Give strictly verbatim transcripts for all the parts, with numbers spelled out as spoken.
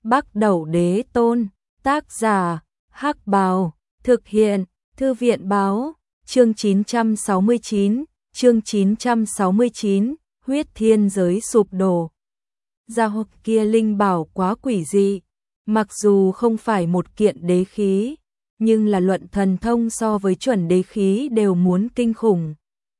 Bắc Đẩu Đế Tôn, tác giả, Hắc Bào, thực hiện, Thư viện báo, chương chín trăm sáu mươi chín, chương chín trăm sáu mươi chín, huyết thiên giới sụp đổ. Gia hộp kia linh bảo quá quỷ dị, mặc dù không phải một kiện đế khí, nhưng là luận thần thông so với chuẩn đế khí đều muốn kinh khủng.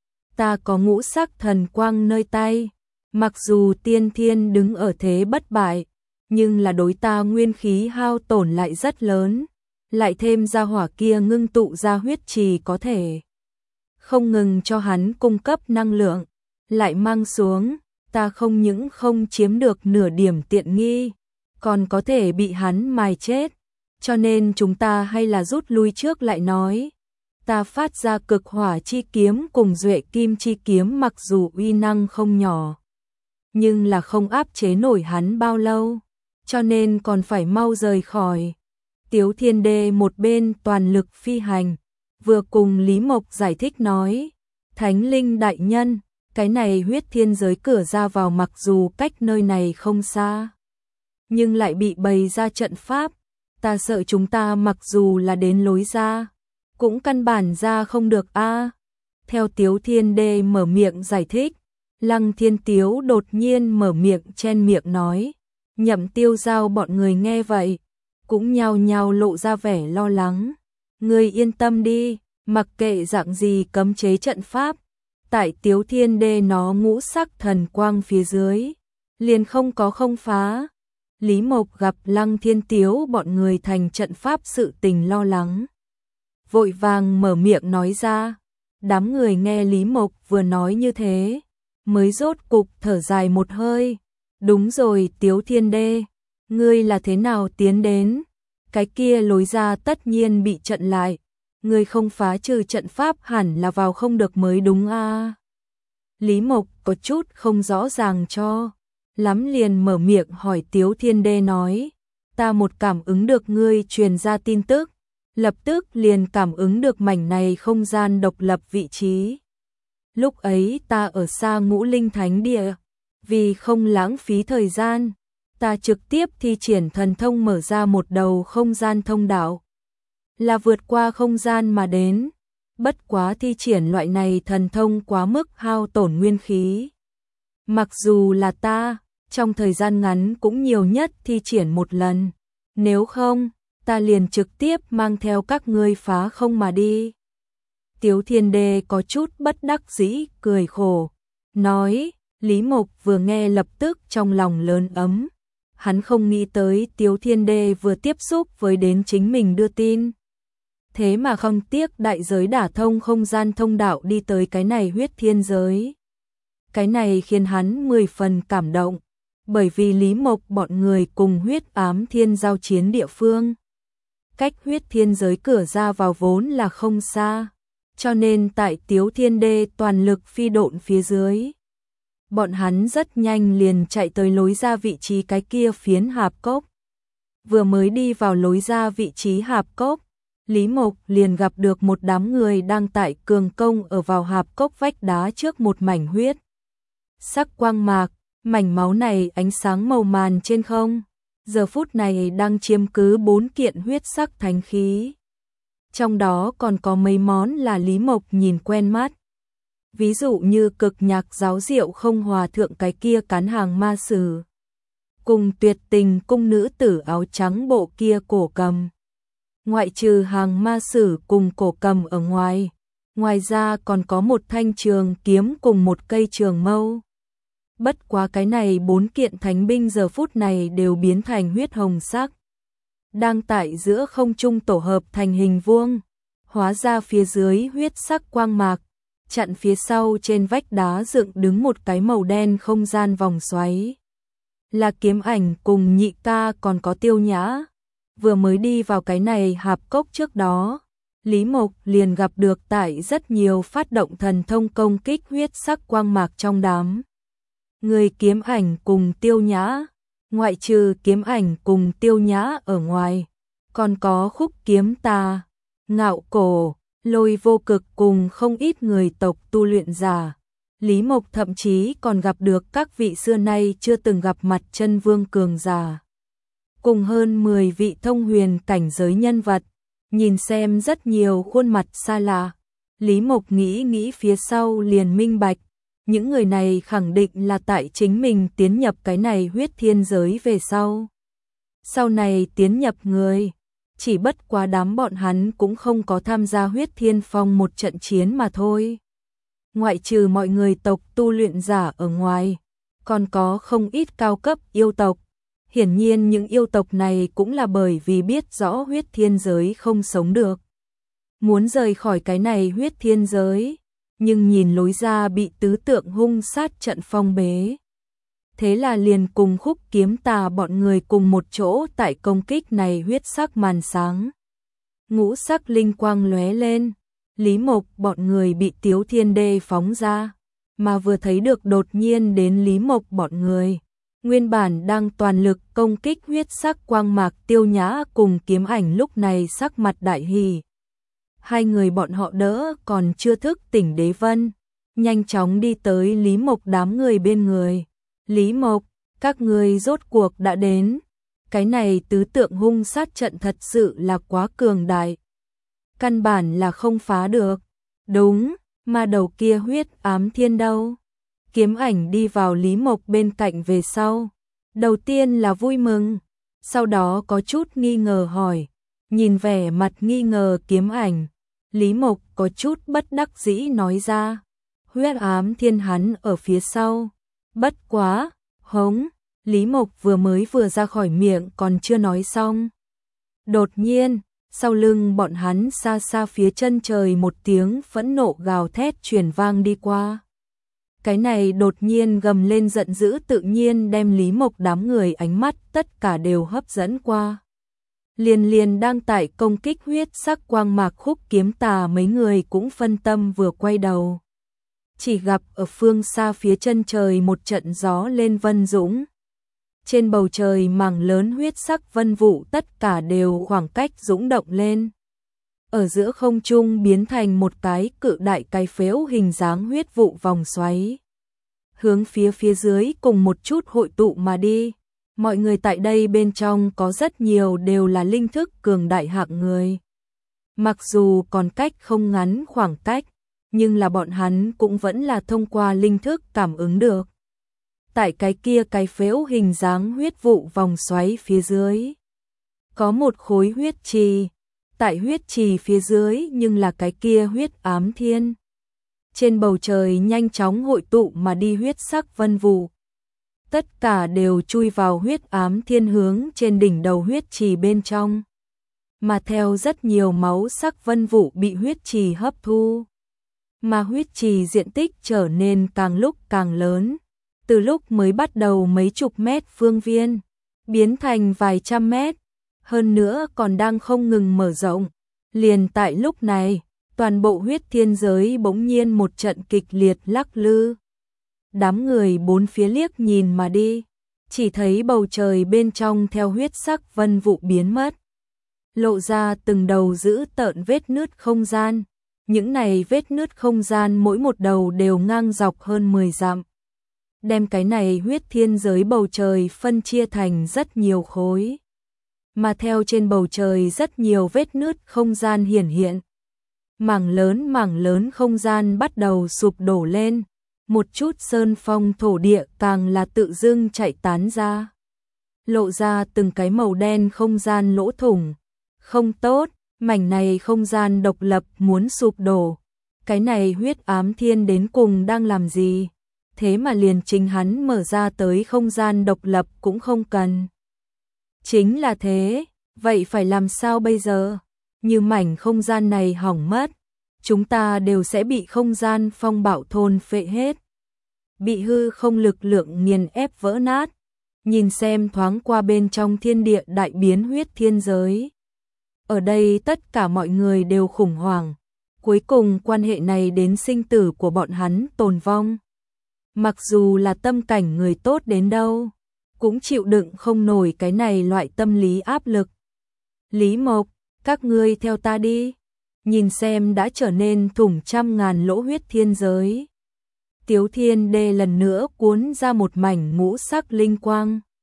Ta có ngũ sắc thần quang nơi tay, mặc dù tiên thiên đứng ở thế bất bại, nhưng là đối ta nguyên khí hao tổn lại rất lớn, lại thêm gia hỏa kia ngưng tụ ra huyết trì có thể không ngừng cho hắn cung cấp năng lượng, lại mang xuống, ta không những không chiếm được nửa điểm tiện nghi, còn có thể bị hắn mài chết, cho nên chúng ta hay là rút lui trước lại nói. Ta phát ra cực hỏa chi kiếm cùng duệ kim chi kiếm mặc dù uy năng không nhỏ, nhưng là không áp chế nổi hắn bao lâu, cho nên còn phải mau rời khỏi. Tiếu Thiên Đê một bên toàn lực phi hành, vừa cùng Lý Mộc giải thích nói, Thánh Linh đại nhân, cái này huyết thiên giới cửa ra vào mặc dù cách nơi này không xa, nhưng lại bị bày ra trận pháp, ta sợ chúng ta mặc dù là đến lối ra, cũng căn bản ra không được a. À. Theo Tiếu Thiên Đê mở miệng giải thích, Lăng Thiên Tiếu đột nhiên mở miệng chen miệng nói, Nhậm Tiêu Giao bọn người nghe vậy, cũng nhao nhao lộ ra vẻ lo lắng. Ngươi yên tâm đi, mặc kệ dạng gì cấm chế trận pháp, tại Tiếu Thiên Đê nó ngũ sắc thần quang phía dưới, liền không có không phá. Lý Mộc gặp Lăng Thiên Tiếu bọn người thành trận pháp sự tình lo lắng, vội vàng mở miệng nói ra. Đám người nghe Lý Mộc vừa nói như thế, mới rốt cục thở dài một hơi. Đúng rồi Tiếu Thiên Đê, ngươi là thế nào tiến đến? Cái kia lối ra tất nhiên bị chặn lại, ngươi không phá trừ trận pháp hẳn là vào không được mới đúng a. À. Lý Mộc có chút không rõ ràng cho lắm liền mở miệng hỏi Tiếu Thiên Đê nói, ta một cảm ứng được ngươi truyền ra tin tức, lập tức liền cảm ứng được mảnh này không gian độc lập vị trí. Lúc ấy ta ở xa Ngũ Linh Thánh Địa, vì không lãng phí thời gian, ta trực tiếp thi triển thần thông mở ra một đầu không gian thông đạo, là vượt qua không gian mà đến. Bất quá thi triển loại này thần thông quá mức hao tổn nguyên khí. Mặc dù là ta, trong thời gian ngắn cũng nhiều nhất thi triển một lần, nếu không, ta liền trực tiếp mang theo các ngươi phá không mà đi. Tiếu Thiên Đê có chút bất đắc dĩ, cười khổ, nói. Lý Mộc vừa nghe lập tức trong lòng lớn ấm, hắn không nghĩ tới Tiếu Thiên Đê vừa tiếp xúc với đến chính mình đưa tin. Thế mà không tiếc đại giới đả thông không gian thông đạo đi tới cái này huyết thiên giới. Cái này khiến hắn mười phần cảm động, bởi vì Lý Mộc bọn người cùng huyết ám thiên giao chiến địa phương. Cách huyết thiên giới cửa ra vào vốn là không xa, cho nên tại Tiếu Thiên Đê toàn lực phi độn phía dưới, bọn hắn rất nhanh liền chạy tới lối ra vị trí cái kia phiến hạp cốc. Vừa mới đi vào lối ra vị trí hạp cốc, Lý Mộc liền gặp được một đám người đang tại cường công ở vào hạp cốc vách đá trước một mảnh huyết sắc quang mạc, mảnh máu này ánh sáng màu màn trên không, giờ phút này đang chiếm cứ bốn kiện huyết sắc thánh khí. Trong đó còn có mấy món là Lý Mộc nhìn quen mắt. Ví dụ như cực nhạc giáo diệu không hòa thượng cái kia cán hàng ma sử, cùng tuyệt tình cung nữ tử áo trắng bộ kia cổ cầm. Ngoại trừ hàng ma sử cùng cổ cầm ở ngoài, ngoài ra còn có một thanh trường kiếm cùng một cây trường mâu. Bất quá cái này bốn kiện thánh binh giờ phút này đều biến thành huyết hồng sắc, đang tại giữa không trung tổ hợp thành hình vuông, hóa ra phía dưới huyết sắc quang mạc, chặn phía sau trên vách đá dựng đứng một cái màu đen không gian vòng xoáy. Là Kiếm Ảnh cùng Nhị Ca còn có Tiêu Nhã. Vừa mới đi vào cái này hạp cốc trước đó, Lý Mộc liền gặp được tại rất nhiều phát động thần thông công kích huyết sắc quang mạc trong đám người Kiếm Ảnh cùng Tiêu Nhã. Ngoại trừ Kiếm Ảnh cùng Tiêu Nhã ở ngoài, còn có Khúc Kiếm Tà, Ngạo Cổ, Lôi Vô Cực cùng không ít người tộc tu luyện giả. Lý Mộc thậm chí còn gặp được các vị xưa nay chưa từng gặp mặt chân vương cường giả. cùng hơn mười vị thông huyền cảnh giới nhân vật, nhìn xem rất nhiều khuôn mặt xa lạ. Lý Mộc nghĩ nghĩ phía sau liền minh bạch, những người này khẳng định là tại chính mình tiến nhập cái này huyết thiên giới về sau. Sau này tiến nhập người, chỉ bất quá đám bọn hắn cũng không có tham gia huyết thiên phong một trận chiến mà thôi. Ngoại trừ mọi người tộc tu luyện giả ở ngoài, còn có không ít cao cấp yêu tộc. Hiển nhiên những yêu tộc này cũng là bởi vì biết rõ huyết thiên giới không sống được, muốn rời khỏi cái này huyết thiên giới, nhưng nhìn lối ra bị tứ tượng hung sát trận phong bế. Thế là liền cùng Khúc Kiếm Tà bọn người cùng một chỗ tại công kích này huyết sắc màn sáng. Ngũ sắc linh quang lóe lên, Lý Mộc bọn người bị Tiếu Thiên Đê phóng ra, mà vừa thấy được đột nhiên đến Lý Mộc bọn người. Nguyên bản đang toàn lực công kích huyết sắc quang mạc Tiêu Nhã cùng Kiếm Ảnh lúc này sắc mặt đại hỉ. Hai người bọn họ đỡ còn chưa thức tỉnh Đế Vân, nhanh chóng đi tới Lý Mộc đám người bên người. Lý Mộc, các người rốt cuộc đã đến. Cái này tứ tượng hung sát trận thật sự là quá cường đại. Căn bản là không phá được. Đúng, mà đầu kia huyết ám thiên đâu? Kiếm Ảnh đi vào Lý Mộc bên cạnh về sau. Đầu tiên là vui mừng, sau đó có chút nghi ngờ hỏi. Nhìn vẻ mặt nghi ngờ Kiếm Ảnh, Lý Mộc có chút bất đắc dĩ nói ra. Huyết ám thiên hắn ở phía sau. Bất quá, hống, Lý Mộc vừa mới vừa ra khỏi miệng còn chưa nói xong. Đột nhiên, sau lưng bọn hắn xa xa phía chân trời một tiếng phẫn nộ gào thét truyền vang đi qua. Cái này đột nhiên gầm lên giận dữ tự nhiên đem Lý Mộc đám người ánh mắt tất cả đều hấp dẫn qua. Liền liền đang tại công kích huyết sắc quang mạc Khúc Kiếm Tà mấy người cũng phân tâm vừa quay đầu. Chỉ gặp ở phương xa phía chân trời một trận gió lên vân dũng. Trên bầu trời mảng lớn huyết sắc vân vụ tất cả đều khoảng cách dũng động lên. Ở giữa không trung biến thành một cái cự đại cái phếu hình dáng huyết vụ vòng xoáy. Hướng phía phía dưới cùng một chút hội tụ mà đi. Mọi người tại đây bên trong có rất nhiều đều là linh thức cường đại hạng người. Mặc dù còn cách không ngắn khoảng cách, nhưng là bọn hắn cũng vẫn là thông qua linh thức cảm ứng được. Tại cái kia cái phếu hình dáng huyết vụ vòng xoáy phía dưới, có một khối huyết trì. Tại huyết trì phía dưới nhưng là cái kia huyết ám thiên. Trên bầu trời nhanh chóng hội tụ mà đi huyết sắc vân vụ. Tất cả đều chui vào huyết ám thiên hướng trên đỉnh đầu huyết trì bên trong. Mà theo rất nhiều máu sắc vân vụ bị huyết trì hấp thu. Mà huyết trì diện tích trở nên càng lúc càng lớn. Từ lúc mới bắt đầu mấy chục mét phương viên, biến thành vài trăm mét. Hơn nữa còn đang không ngừng mở rộng. Liền tại lúc này, toàn bộ huyết thiên giới bỗng nhiên một trận kịch liệt lắc lư. Đám người bốn phía liếc nhìn mà đi, chỉ thấy bầu trời bên trong theo huyết sắc vân vụ biến mất. Lộ ra từng đầu dữ tợn vết nứt không gian. Những này vết nứt không gian mỗi một đầu đều ngang dọc hơn mười dặm. Đem cái này huyết thiên giới bầu trời phân chia thành rất nhiều khối. Mà theo trên bầu trời rất nhiều vết nứt không gian hiển hiện. Mảng lớn mảng lớn không gian bắt đầu sụp đổ lên. Một chút sơn phong thổ địa càng là tự dưng chạy tán ra. Lộ ra từng cái màu đen không gian lỗ thủng. Không tốt, mảnh này không gian độc lập muốn sụp đổ. Cái này huyết ám thiên đến cùng đang làm gì? Thế mà liền chính hắn mở ra tới không gian độc lập cũng không cần. Chính là thế, vậy phải làm sao bây giờ? Như mảnh không gian này hỏng mất, chúng ta đều sẽ bị không gian phong bạo thôn phệ hết. Bị hư không lực lượng nghiền ép vỡ nát. Nhìn xem thoáng qua bên trong thiên địa đại biến huyết thiên giới. Ở đây tất cả mọi người đều khủng hoảng. Cuối cùng quan hệ này đến sinh tử của bọn hắn tồn vong. Mặc dù là tâm cảnh người tốt đến đâu, cũng chịu đựng không nổi cái này loại tâm lý áp lực. Lý Mộc, các ngươi theo ta đi. Nhìn xem đã trở nên thủng trăm ngàn lỗ huyết thiên giới. Tiếu Thiên Đê lần nữa cuốn ra một mảnh ngũ sắc linh quang.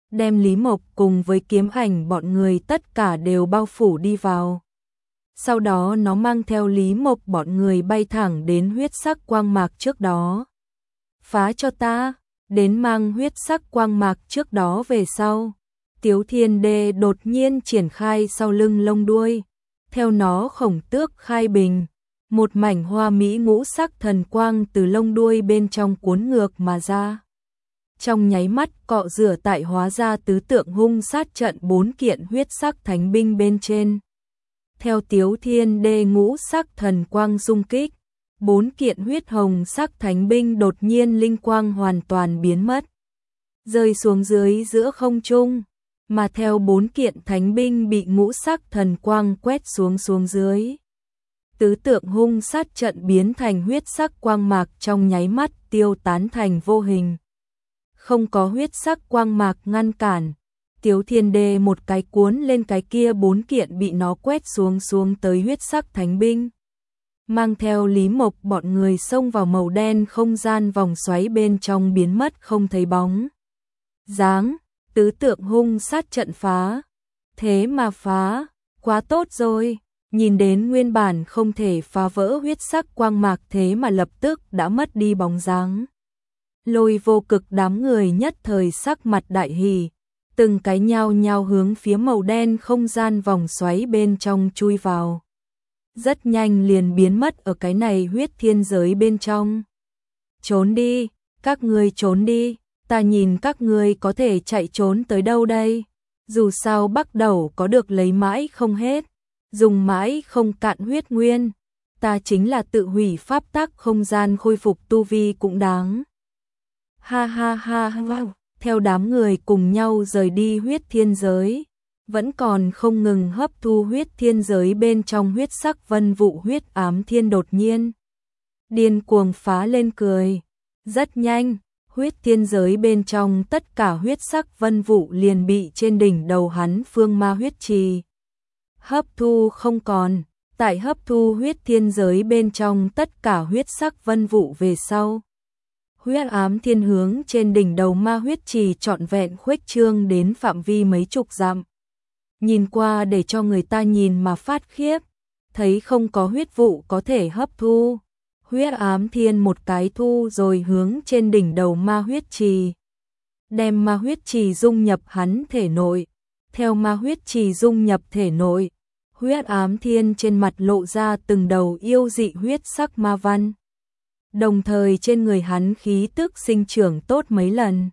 đem Lý Mộc cùng với kiếm ảnh bọn người tất cả đều bao phủ đi vào. Sau đó nó mang theo Lý Mộc bọn người bay thẳng đến huyết sắc quang mạc trước đó. Phá cho ta, đến mang huyết sắc quang mạc trước đó về sau. Tiếu Thiên Đê đột nhiên triển khai sau lưng lông đuôi, theo nó khổng tước khai bình, một mảnh hoa mỹ ngũ sắc thần quang từ lông đuôi bên trong cuốn ngược mà ra. Trong nháy mắt cọ rửa tại hóa ra tứ tượng hung sát trận bốn kiện huyết sắc thánh binh bên trên. Theo Tiếu Thiên Đê ngũ sắc thần quang xung kích, bốn kiện huyết hồng sắc thánh binh đột nhiên linh quang hoàn toàn biến mất, rơi xuống dưới giữa không trung, mà theo bốn kiện thánh binh bị ngũ sắc thần quang quét xuống xuống dưới. Tứ tượng hung sát trận biến thành huyết sắc quang mạc trong nháy mắt tiêu tán thành vô hình. Không có huyết sắc quang mạc ngăn cản, Tiếu Thiên Đê một cái cuốn lên cái kia bốn kiện bị nó quét xuống xuống tới huyết sắc thánh binh. Mang theo Lý Mộc bọn người xông vào màu đen không gian vòng xoáy bên trong biến mất không thấy bóng dáng. Tứ tượng hung sát trận phá. Thế mà phá, quá tốt rồi. Nhìn đến nguyên bản không thể phá vỡ huyết sắc quang mạc thế mà lập tức đã mất đi bóng dáng. Lôi Vô Cực đám người nhất thời sắc mặt đại hỉ, từng cái nhao nhao hướng phía màu đen không gian vòng xoáy bên trong chui vào. Rất nhanh liền biến mất ở cái này huyết thiên giới bên trong. Trốn đi, các ngươi trốn đi, ta nhìn các ngươi có thể chạy trốn tới đâu đây. Dù sao bắt đầu có được lấy mãi không hết, dùng mãi không cạn huyết nguyên, ta chính là tự hủy pháp tắc không gian khôi phục tu vi cũng đáng. Ha ha ha ha, theo đám người cùng nhau rời đi huyết thiên giới, vẫn còn không ngừng hấp thu huyết thiên giới bên trong huyết sắc vân vụ huyết ám thiên đột nhiên điên cuồng phá lên cười. Rất nhanh, huyết thiên giới bên trong tất cả huyết sắc vân vụ liền bị trên đỉnh đầu hắn phương ma huyết trì hấp thu không còn. Tại hấp thu huyết thiên giới bên trong tất cả huyết sắc vân vụ về sau, huyết ám thiên hướng trên đỉnh đầu ma huyết trì trọn vẹn khuếch trương đến phạm vi mấy chục dặm. Nhìn qua để cho người ta nhìn mà phát khiếp, thấy không có huyết vụ có thể hấp thu. Huyết ám thiên một cái thu rồi hướng trên đỉnh đầu ma huyết trì, đem ma huyết trì dung nhập hắn thể nội. Theo ma huyết trì dung nhập thể nội, huyết ám thiên trên mặt lộ ra từng đầu yêu dị huyết sắc ma văn. Đồng thời trên người hắn khí tức sinh trưởng tốt mấy lần.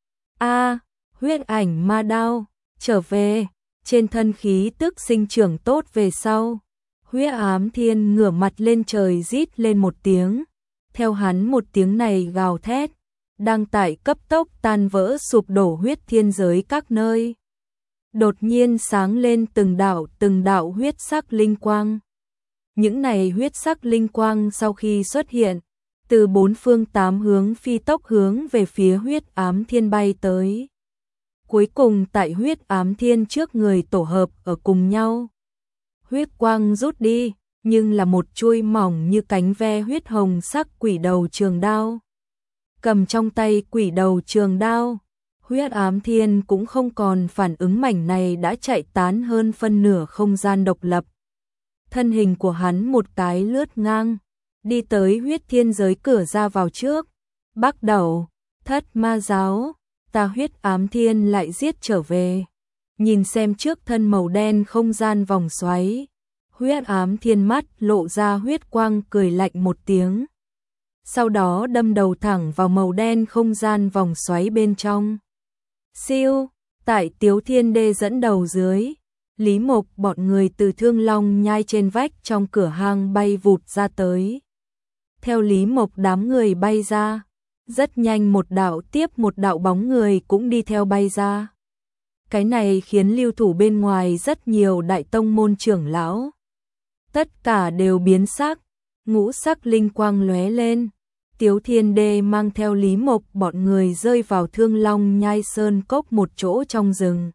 A, huyết ảnh ma đao, trở về. Trên thân khí tức sinh trưởng tốt về sau, huyết ám thiên ngửa mặt lên trời rít lên một tiếng. Theo hắn một tiếng này gào thét, đang tại cấp tốc tan vỡ sụp đổ huyết thiên giới các nơi. Đột nhiên sáng lên từng đạo từng đạo huyết sắc linh quang. Những này huyết sắc linh quang sau khi xuất hiện, từ bốn phương tám hướng phi tốc hướng về phía huyết ám thiên bay tới. Cuối cùng tại huyết ám thiên trước người tổ hợp ở cùng nhau. Huyết quang rút đi, nhưng là một chuôi mỏng như cánh ve huyết hồng sắc quỷ đầu trường đao. Cầm trong tay quỷ đầu trường đao, huyết ám thiên cũng không còn phản ứng mảnh này đã chạy tán hơn phân nửa không gian độc lập. Thân hình của hắn một cái lướt ngang, đi tới huyết thiên giới cửa ra vào trước. Bắt đầu, thất ma giáo, ta huyết ám thiên lại giết trở về. Nhìn xem trước thân màu đen không gian vòng xoáy, huyết ám thiên mắt lộ ra huyết quang cười lạnh một tiếng. Sau đó đâm đầu thẳng vào màu đen không gian vòng xoáy bên trong. Siêu, tại Tiếu Thiên Đê dẫn đầu dưới, Lý Mộc bọn người từ Thương Long nhai trên vách trong cửa hang bay vụt ra tới. Theo Lý Mộc đám người bay ra, rất nhanh một đạo tiếp một đạo bóng người cũng đi theo bay ra. Cái này khiến lưu thủ bên ngoài rất nhiều đại tông môn trưởng lão. Tất cả đều biến sắc, ngũ sắc linh quang lóe lên. Tiếu Thiên Đê mang theo Lý Mộc bọn người rơi vào Thương Long nhai sơn cốc một chỗ trong rừng.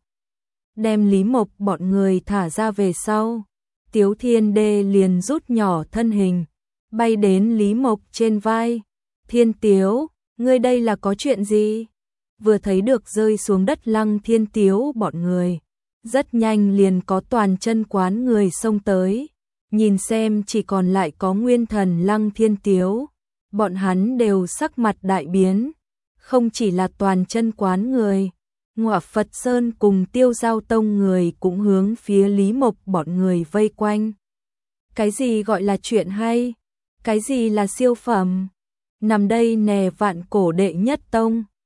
Đem Lý Mộc bọn người thả ra về sau, Tiếu Thiên Đê liền rút nhỏ thân hình, bay đến Lý Mộc trên vai. Thiên Tiếu, ngươi đây là có chuyện gì? vừa thấy được rơi xuống đất Lăng Thiên Tiếu bọn người. Rất nhanh liền có toàn chân quán người xông tới, nhìn xem chỉ còn lại có nguyên thần Lăng Thiên Tiếu. Bọn hắn đều sắc mặt đại biến, không chỉ là toàn chân quán người, Ngọa Phật Sơn cùng Tiêu Giao Tông người cũng hướng phía Lý Mộc bọn người vây quanh. Cái gì gọi là chuyện hay? Cái gì là siêu phẩm? Nằm đây nè vạn cổ đệ nhất tông.